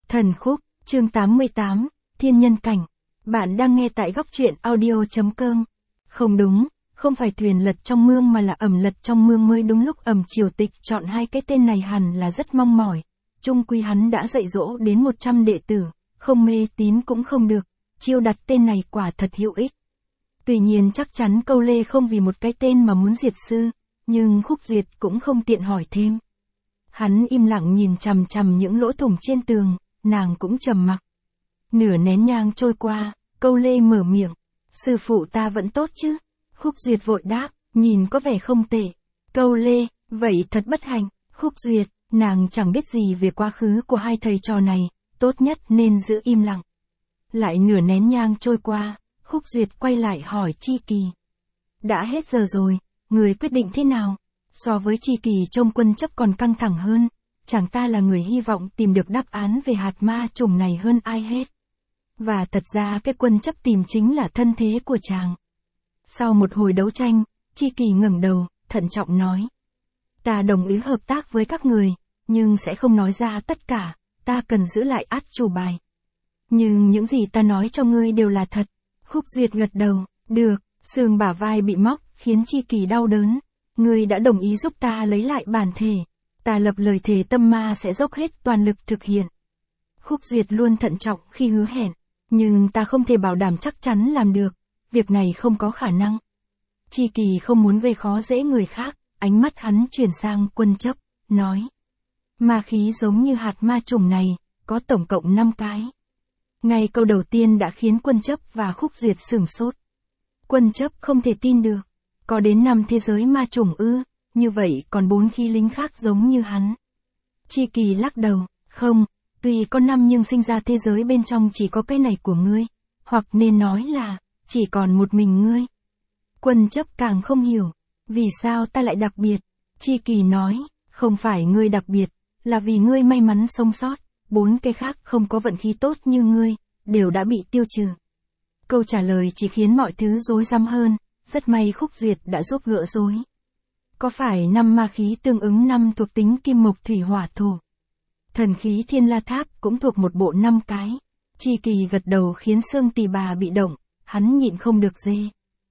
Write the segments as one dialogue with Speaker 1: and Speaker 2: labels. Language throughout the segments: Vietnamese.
Speaker 1: Thần khúc, chương 88, Thiên nhân cảnh. Bạn đang nghe tại góc truyện audio.com. Không đúng, không phải thuyền lật trong mương mà là ẩm lật trong mương mới đúng. Lúc Ẩm Triều Tịch chọn hai cái tên này hẳn là rất mong mỏi. Chung quy hắn đã dạy dỗ đến 100 đệ tử, không mê tín cũng không được. Chiêu đặt tên này quả thật hữu ích. Tuy nhiên chắc chắn Câu Lê không vì một cái tên mà muốn diệt sư, nhưng Khúc Duyệt cũng không tiện hỏi thêm. Hắn im lặng nhìn chằm chằm những lỗ thủng trên tường, nàng cũng trầm mặc. Nửa nén nhang trôi qua, Câu Lê mở miệng. Sư phụ ta vẫn tốt chứ? Khúc Duyệt vội đáp, nhìn có vẻ không tệ. Câu Lê, vậy thật bất hạnh. Khúc Duyệt, nàng chẳng biết gì về quá khứ của hai thầy trò này, tốt nhất nên giữ im lặng. Lại nửa nén nhang trôi qua, Khúc Duyệt quay lại hỏi Chi Kỳ. Đã hết giờ rồi, người quyết định thế nào? So với Chi Kỳ trông Quân Chấp còn căng thẳng hơn, chàng ta là người hy vọng tìm được đáp án về hạt ma trùng này hơn ai hết. Và thật ra cái Quân Chấp tìm chính là thân thế của chàng. Sau một hồi đấu tranh, Chi Kỳ ngẩng đầu, thận trọng nói. Ta đồng ý hợp tác với các người, nhưng sẽ không nói ra tất cả, ta cần giữ lại át chủ bài. Nhưng những gì ta nói cho ngươi đều là thật. Khúc Duyệt gật đầu, được, xương bả vai bị móc, khiến Chi Kỳ đau đớn. Ngươi đã đồng ý giúp ta lấy lại bản thể. Ta lập lời thề tâm ma sẽ dốc hết toàn lực thực hiện. Khúc Duyệt luôn thận trọng khi hứa hẹn, nhưng ta không thể bảo đảm chắc chắn làm được. Việc này không có khả năng. Chi Kỳ không muốn gây khó dễ người khác, ánh mắt hắn chuyển sang Quân Chấp, nói. Ma khí giống như hạt ma trùng này, có tổng cộng 5 cái. Ngay câu đầu tiên đã khiến Quân Chấp và Khúc Duyệt sửng sốt. Quân Chấp không thể tin được. Có đến 5 thế giới ma trùng ư, như vậy còn 4 khí linh khác giống như hắn. Chi Kỳ lắc đầu, không, tuy có 5 nhưng sinh ra thế giới bên trong chỉ có cái này của ngươi. Hoặc nên nói là, chỉ còn một mình ngươi. Quân Chấp càng không hiểu, vì sao ta lại đặc biệt. Chi Kỳ nói, không phải ngươi đặc biệt, là vì ngươi may mắn sống sót, 4 cái khác không có vận khí tốt như ngươi, đều đã bị tiêu trừ. Câu trả lời chỉ khiến mọi thứ rối rắm hơn, rất may Khúc Duyệt đã giúp gỡ rối. Có phải 5 ma khí tương ứng 5 thuộc tính kim mộc thủy hỏa thổ? Thần khí Thiên La Tháp cũng thuộc một bộ 5 cái. Chi Kỳ gật đầu khiến xương tỳ bà bị động, hắn nhịn không được dê.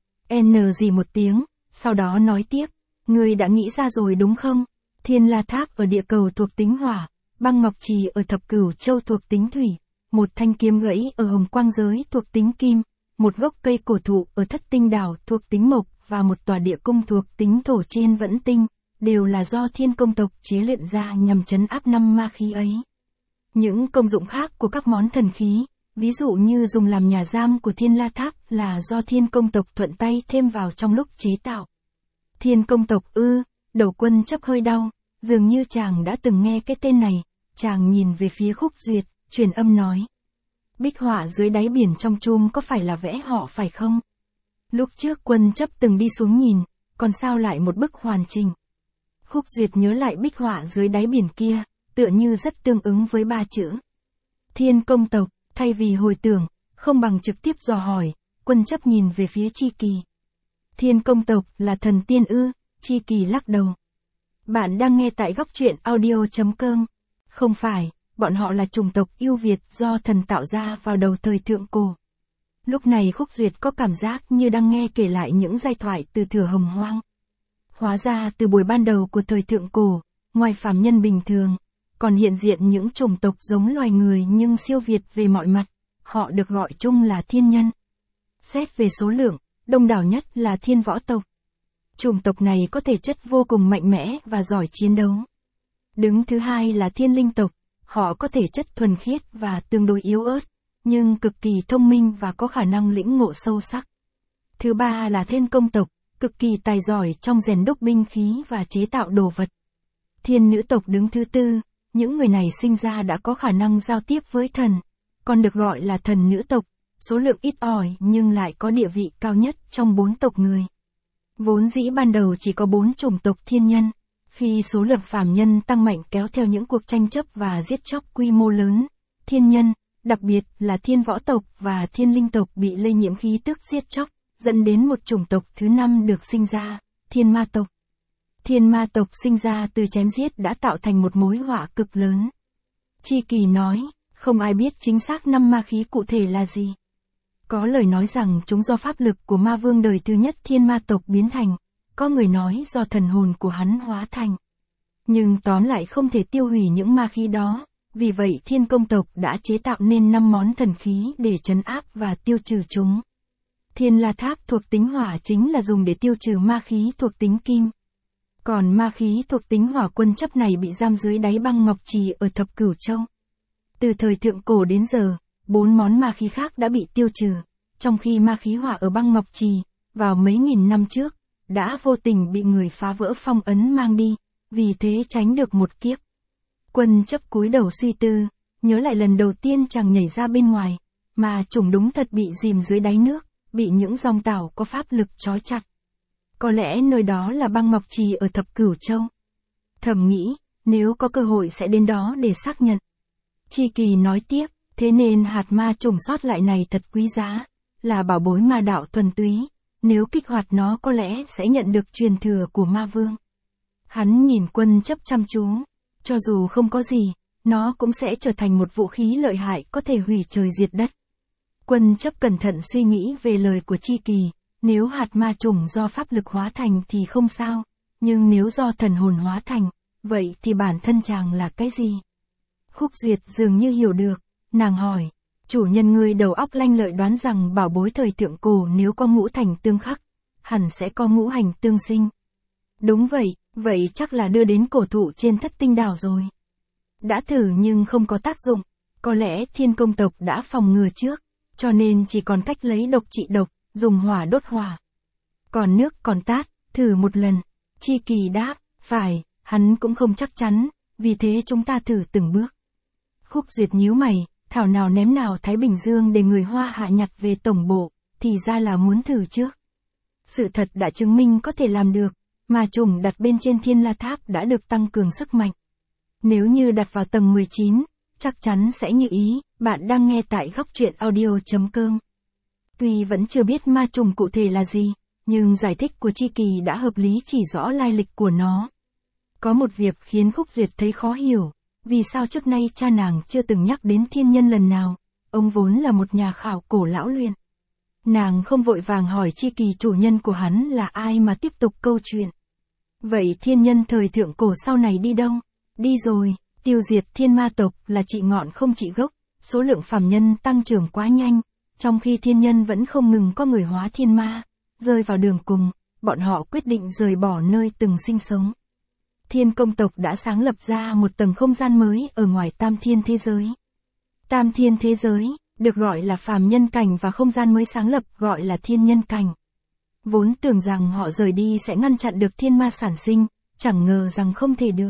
Speaker 1: N gì một tiếng, sau đó nói tiếp, ngươi đã nghĩ ra rồi đúng không? Thiên La Tháp ở địa cầu thuộc tính hỏa, băng ngọc trì ở thập cửu châu thuộc tính thủy, một thanh kiếm gãy ở hồng quang giới thuộc tính kim, một gốc cây cổ thụ ở thất tinh đảo thuộc tính mộc và một tòa địa cung thuộc tính thổ trên vẫn tinh, đều là do Thiên Công tộc chế luyện ra nhằm trấn áp 5 ma khí ấy. Những công dụng khác của các món thần khí, ví dụ như dùng làm nhà giam của Thiên La Tháp là do Thiên Công tộc thuận tay thêm vào trong lúc chế tạo. Thiên Công tộc ư, đầu Quân Chấp hơi đau, dường như chàng đã từng nghe cái tên này, chàng nhìn về phía Khúc Duyệt, truyền âm nói. Bích họa dưới đáy biển trong chum có phải là vẽ họ phải không? Lúc trước Quân Chấp từng đi xuống nhìn, còn sao lại một bức hoàn chỉnh. Khúc Duyệt nhớ lại bích họa dưới đáy biển kia, tựa như rất tương ứng với 3 chữ. Thiên Công tộc, thay vì hồi tưởng, không bằng trực tiếp dò hỏi, Quân Chấp nhìn về phía Chi Kỳ. Thiên Công tộc là thần tiên ư? Chi Kỳ lắc đầu. Bạn đang nghe tại góc truyện audio.com. Không phải, bọn họ là chủng tộc ưu việt do thần tạo ra vào đầu thời thượng cổ. Lúc này Khúc Duyệt có cảm giác như đang nghe kể lại những giai thoại từ Thửa Hồng Hoang. Hóa ra từ buổi ban đầu của thời thượng cổ, ngoài phàm nhân bình thường, còn hiện diện những chủng tộc giống loài người nhưng siêu việt về mọi mặt, họ được gọi chung là thiên nhân. Xét về số lượng, đông đảo nhất là thiên võ tộc. Chủng tộc này có thể chất vô cùng mạnh mẽ và giỏi chiến đấu. Đứng thứ hai là thiên linh tộc, họ có thể chất thuần khiết và tương đối yếu ớt, nhưng cực kỳ thông minh và có khả năng lĩnh ngộ sâu sắc. Thứ ba là Thiên Công tộc, cực kỳ tài giỏi trong rèn đúc binh khí và chế tạo đồ vật. Thiên nữ tộc đứng thứ tư, những người này sinh ra đã có khả năng giao tiếp với thần, còn được gọi là thần nữ tộc, số lượng ít ỏi nhưng lại có địa vị cao nhất trong 4 tộc người. Vốn dĩ ban đầu chỉ có 4 chủng tộc thiên nhân, khi số lượng phàm nhân tăng mạnh kéo theo những cuộc tranh chấp và giết chóc quy mô lớn, thiên nhân, đặc biệt là thiên võ tộc và thiên linh tộc bị lây nhiễm khí tức giết chóc, dẫn đến một chủng tộc thứ 5 được sinh ra, thiên ma tộc. Thiên ma tộc sinh ra từ chém giết đã tạo thành một mối họa cực lớn. Chi Kỳ nói, Không ai biết chính xác 5 ma khí cụ thể là gì. Có lời nói rằng chúng do pháp lực của ma vương đời thứ nhất thiên ma tộc biến thành, có người nói do thần hồn của hắn hóa thành. Nhưng tóm lại không thể tiêu hủy những ma khí đó, vì vậy thiên công tộc đã chế tạo nên 5 món thần khí để trấn áp và tiêu trừ chúng. Thiên la tháp thuộc tính hỏa chính là dùng để tiêu trừ ma khí thuộc tính kim. Còn ma khí thuộc tính hỏa quân chấp này bị giam dưới đáy băng ngọc trì ở Thập Cửu Châu. Từ thời thượng cổ đến giờ, 4 món ma khí khác đã bị tiêu trừ, trong khi ma khí hỏa ở băng ngọc trì, vào mấy nghìn năm trước, đã vô tình bị người phá vỡ phong ấn mang đi, vì thế tránh được một kiếp. Quân chấp cúi đầu suy tư, nhớ lại lần đầu tiên chàng nhảy ra bên ngoài, mà trùng đúng thật bị dìm dưới đáy nước, bị những dòng tảo có pháp lực trói chặt. Có lẽ nơi đó là băng ngọc trì ở Thập Cửu Châu. Thầm nghĩ, nếu có cơ hội sẽ đến đó để xác nhận. Chi Kỳ nói tiếp, thế nên hạt ma trùng sót lại này thật quý giá, là bảo bối ma đạo thuần túy, nếu kích hoạt nó có lẽ sẽ nhận được truyền thừa của ma vương. Hắn nhìn quân chấp chăm chú, cho dù không có gì, nó cũng sẽ trở thành một vũ khí lợi hại có thể hủy trời diệt đất. Quân chấp cẩn thận suy nghĩ về lời của Chi Kỳ, nếu hạt ma trùng do pháp lực hóa thành thì không sao, nhưng nếu do thần hồn hóa thành, vậy thì bản thân chàng là cái gì? Khúc Duyệt dường như hiểu được, nàng hỏi, chủ nhân ngươi đầu óc lanh lợi đoán rằng bảo bối thời thượng cổ nếu có ngũ thành tương khắc, hẳn sẽ có ngũ hành tương sinh. Đúng vậy, vậy chắc là đưa đến cổ thụ trên Thất Tinh Đảo rồi. Đã thử nhưng không có tác dụng, có lẽ thiên công tộc đã phòng ngừa trước, cho nên chỉ còn cách lấy độc trị độc, dùng hỏa đốt hỏa. Còn nước còn tát, thử một lần. Chi Kỳ đáp, phải, hắn cũng không chắc chắn, vì thế chúng ta thử từng bước. Khúc Duyệt nhíu mày, thảo nào ném nào Thái Bình Dương để người Hoa Hạ nhặt về tổng bộ, thì ra là muốn thử trước. Sự thật đã chứng minh có thể làm được, mà trùng đặt bên trên Thiên La Tháp đã được tăng cường sức mạnh. Nếu như đặt vào tầng 19, chắc chắn sẽ như ý. Bạn đang nghe tại Góc Truyện Audio.com. Tuy vẫn chưa biết ma trùng cụ thể là gì, nhưng giải thích của Chi Kỳ đã hợp lý chỉ rõ lai lịch của nó. Có một việc khiến Khúc Duyệt thấy khó hiểu, vì sao trước nay cha nàng chưa từng nhắc đến thiên nhân lần nào, ông vốn là một nhà khảo cổ lão luyện. Nàng không vội vàng hỏi Chi Kỳ chủ nhân của hắn là ai mà tiếp tục câu chuyện. Vậy thiên nhân thời thượng cổ sau này đi đâu? Đi rồi, tiêu diệt thiên ma tộc là trị ngọn không trị gốc, số lượng phàm nhân tăng trưởng quá nhanh, trong khi thiên nhân vẫn không ngừng có người hóa thiên ma, rơi vào đường cùng, bọn họ quyết định rời bỏ nơi từng sinh sống. Thiên công tộc đã sáng lập ra một tầng không gian mới ở ngoài tam thiên thế giới. Tam thiên thế giới, được gọi là phàm nhân cảnh và không gian mới sáng lập gọi là thiên nhân cảnh. Vốn tưởng rằng họ rời đi sẽ ngăn chặn được thiên ma sản sinh, chẳng ngờ rằng không thể được.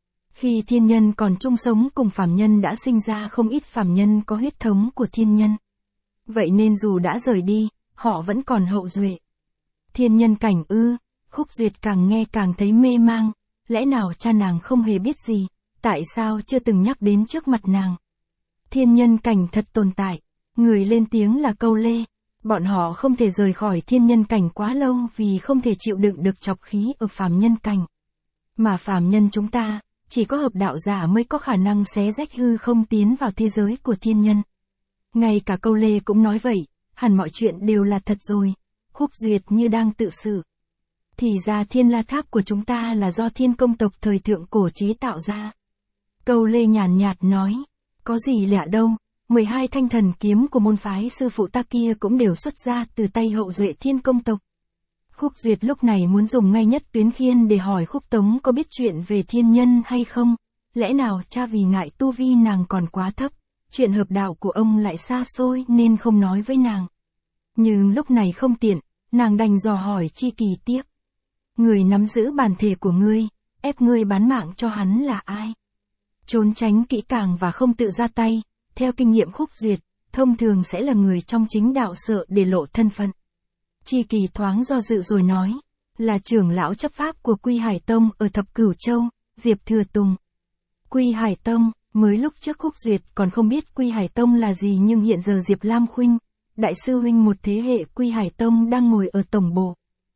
Speaker 1: Khi thiên nhân còn chung sống cùng phàm nhân đã sinh ra không ít phàm nhân có huyết thống của thiên nhân. Vậy nên dù đã rời đi, họ vẫn còn hậu duệ. Thiên nhân cảnh ư, Khúc Duyệt càng nghe càng thấy mê mang, lẽ nào cha nàng không hề biết gì, tại sao chưa từng nhắc đến trước mặt nàng. Thiên nhân cảnh thật tồn tại, người lên tiếng là Câu Lê, bọn họ không thể rời khỏi thiên nhân cảnh quá lâu vì không thể chịu đựng được trọc khí ở phàm nhân cảnh. Mà phàm nhân chúng ta, chỉ có hợp đạo giả mới có khả năng xé rách hư không tiến vào thế giới của thiên nhân. Ngay cả Câu Lê cũng nói vậy, hẳn mọi chuyện đều là thật rồi. Khúc Duyệt như đang tự sự. Thì ra Thiên La Tháp của chúng ta là do thiên công tộc thời thượng cổ chế tạo ra. Câu Lê nhàn nhạt nói, có gì lạ đâu, 12 thanh thần kiếm của môn phái sư phụ ta kia cũng đều xuất ra từ tay hậu duệ thiên công tộc. Khúc Duyệt lúc này muốn dùng ngay nhất Tuyến Khiên để hỏi Khúc Tống có biết chuyện về thiên nhân hay không, lẽ nào cha vì ngại tu vi nàng còn quá thấp, chuyện hợp đạo của ông lại xa xôi nên không nói với nàng. Nhưng lúc này không tiện, nàng đành dò hỏi Chi Kỳ tiếp. Người nắm giữ bản thể của ngươi, ép ngươi bán mạng cho hắn là ai? Trốn tránh kỹ càng và không tự ra tay, theo kinh nghiệm Khúc Duyệt, thông thường sẽ là người trong chính đạo sợ để lộ thân phận. Chi Kỳ thoáng do dự rồi nói, là trưởng lão chấp pháp của Quy Hải Tông ở Thập Cửu Châu, Diệp Thừa Tùng. Quy Hải Tông, mới lúc trước Khúc Duyệt còn không biết Quy Hải Tông là gì nhưng hiện giờ Diệp Lam Khuynh, đại sư huynh một thế hệ Quy Hải Tông đang ngồi ở tổng bộ.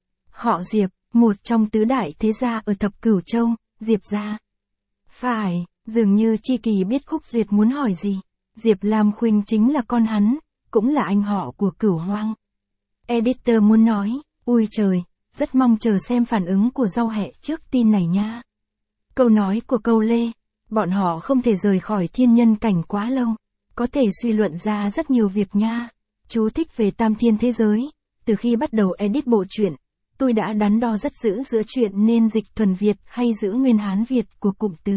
Speaker 1: Họ Diệp, một trong tứ đại thế gia ở Thập Cửu Châu, Diệp gia. Phải, dường như Chi Kỳ biết Khúc Duyệt muốn hỏi gì. Diệp Lam Khuynh chính là con hắn, cũng là anh họ của Cửu Hoang. Editor muốn nói, ui trời, rất mong chờ xem phản ứng của Rau Hẹ trước tin này nha. Câu nói của Câu Lê, bọn họ không thể rời khỏi thiên nhân cảnh quá lâu, có thể suy luận ra rất nhiều việc nha. Chú thích về tam thiên thế giới, từ khi bắt đầu edit bộ truyện, tôi đã đắn đo rất dữ giữa chuyện nên dịch thuần Việt hay giữ nguyên Hán Việt của cụm từ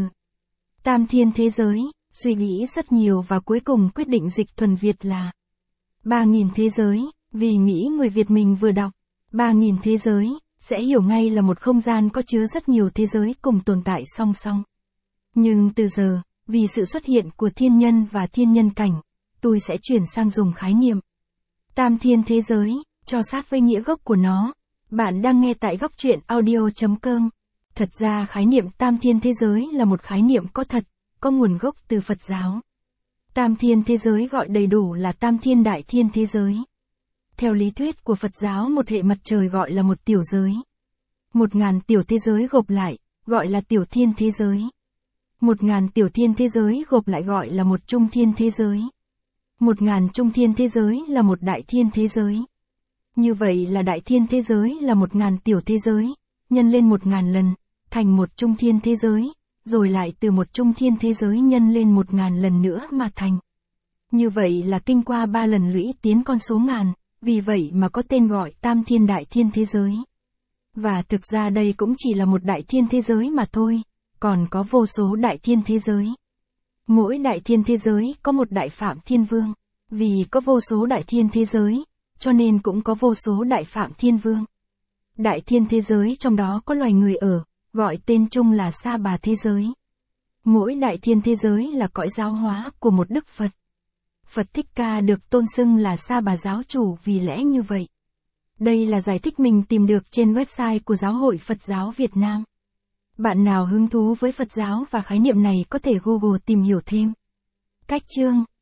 Speaker 1: tam thiên thế giới, suy nghĩ rất nhiều và cuối cùng quyết định dịch thuần Việt là 3.000 thế giới, vì nghĩ người Việt mình vừa đọc 3.000 thế giới, sẽ hiểu ngay là một không gian có chứa rất nhiều thế giới cùng tồn tại song song. Nhưng từ giờ, vì sự xuất hiện của thiên nhân và thiên nhân cảnh, tôi sẽ chuyển sang dùng khái niệm tam thiên thế giới, cho sát với nghĩa gốc của nó. Bạn đang nghe tại góc truyện audio.com. Thật ra khái niệm tam thiên thế giới là một khái niệm có thật, có nguồn gốc từ Phật giáo. Tam thiên thế giới gọi đầy đủ là tam thiên đại thiên thế giới. Theo lý thuyết của Phật giáo, một hệ mặt trời gọi là một tiểu giới. 1.000 tiểu thế giới gộp lại, gọi là tiểu thiên thế giới. 1.000 tiểu thiên thế giới gộp lại gọi là một trung thiên thế giới. 1.000 trung thiên thế giới là một đại thiên thế giới. Như vậy là đại thiên thế giới là 1.000 tiểu thế giới, nhân lên 1.000 lần, thành một trung thiên thế giới, rồi lại từ một trung thiên thế giới nhân lên 1.000 lần nữa mà thành. Như vậy là kinh qua 3 lần lũy tiến con số ngàn, vì vậy mà có tên gọi tam thiên đại thiên thế giới. Và thực ra đây cũng chỉ là một đại thiên thế giới mà thôi, còn có vô số đại thiên thế giới. Mỗi đại thiên thế giới có một đại phạm thiên vương, vì có vô số đại thiên thế giới, cho nên cũng có vô số đại phạm thiên vương. Đại thiên thế giới trong đó có loài người ở, gọi tên chung là Sa Bà thế giới. Mỗi đại thiên thế giới là cõi giáo hóa của một Đức Phật. Phật Thích Ca được tôn xưng là Sa Bà giáo chủ vì lẽ như vậy. Đây là giải thích mình tìm được trên website của Giáo hội Phật giáo Việt Nam. Bạn nào hứng thú với Phật giáo và khái niệm này có thể Google tìm hiểu thêm. Cách chương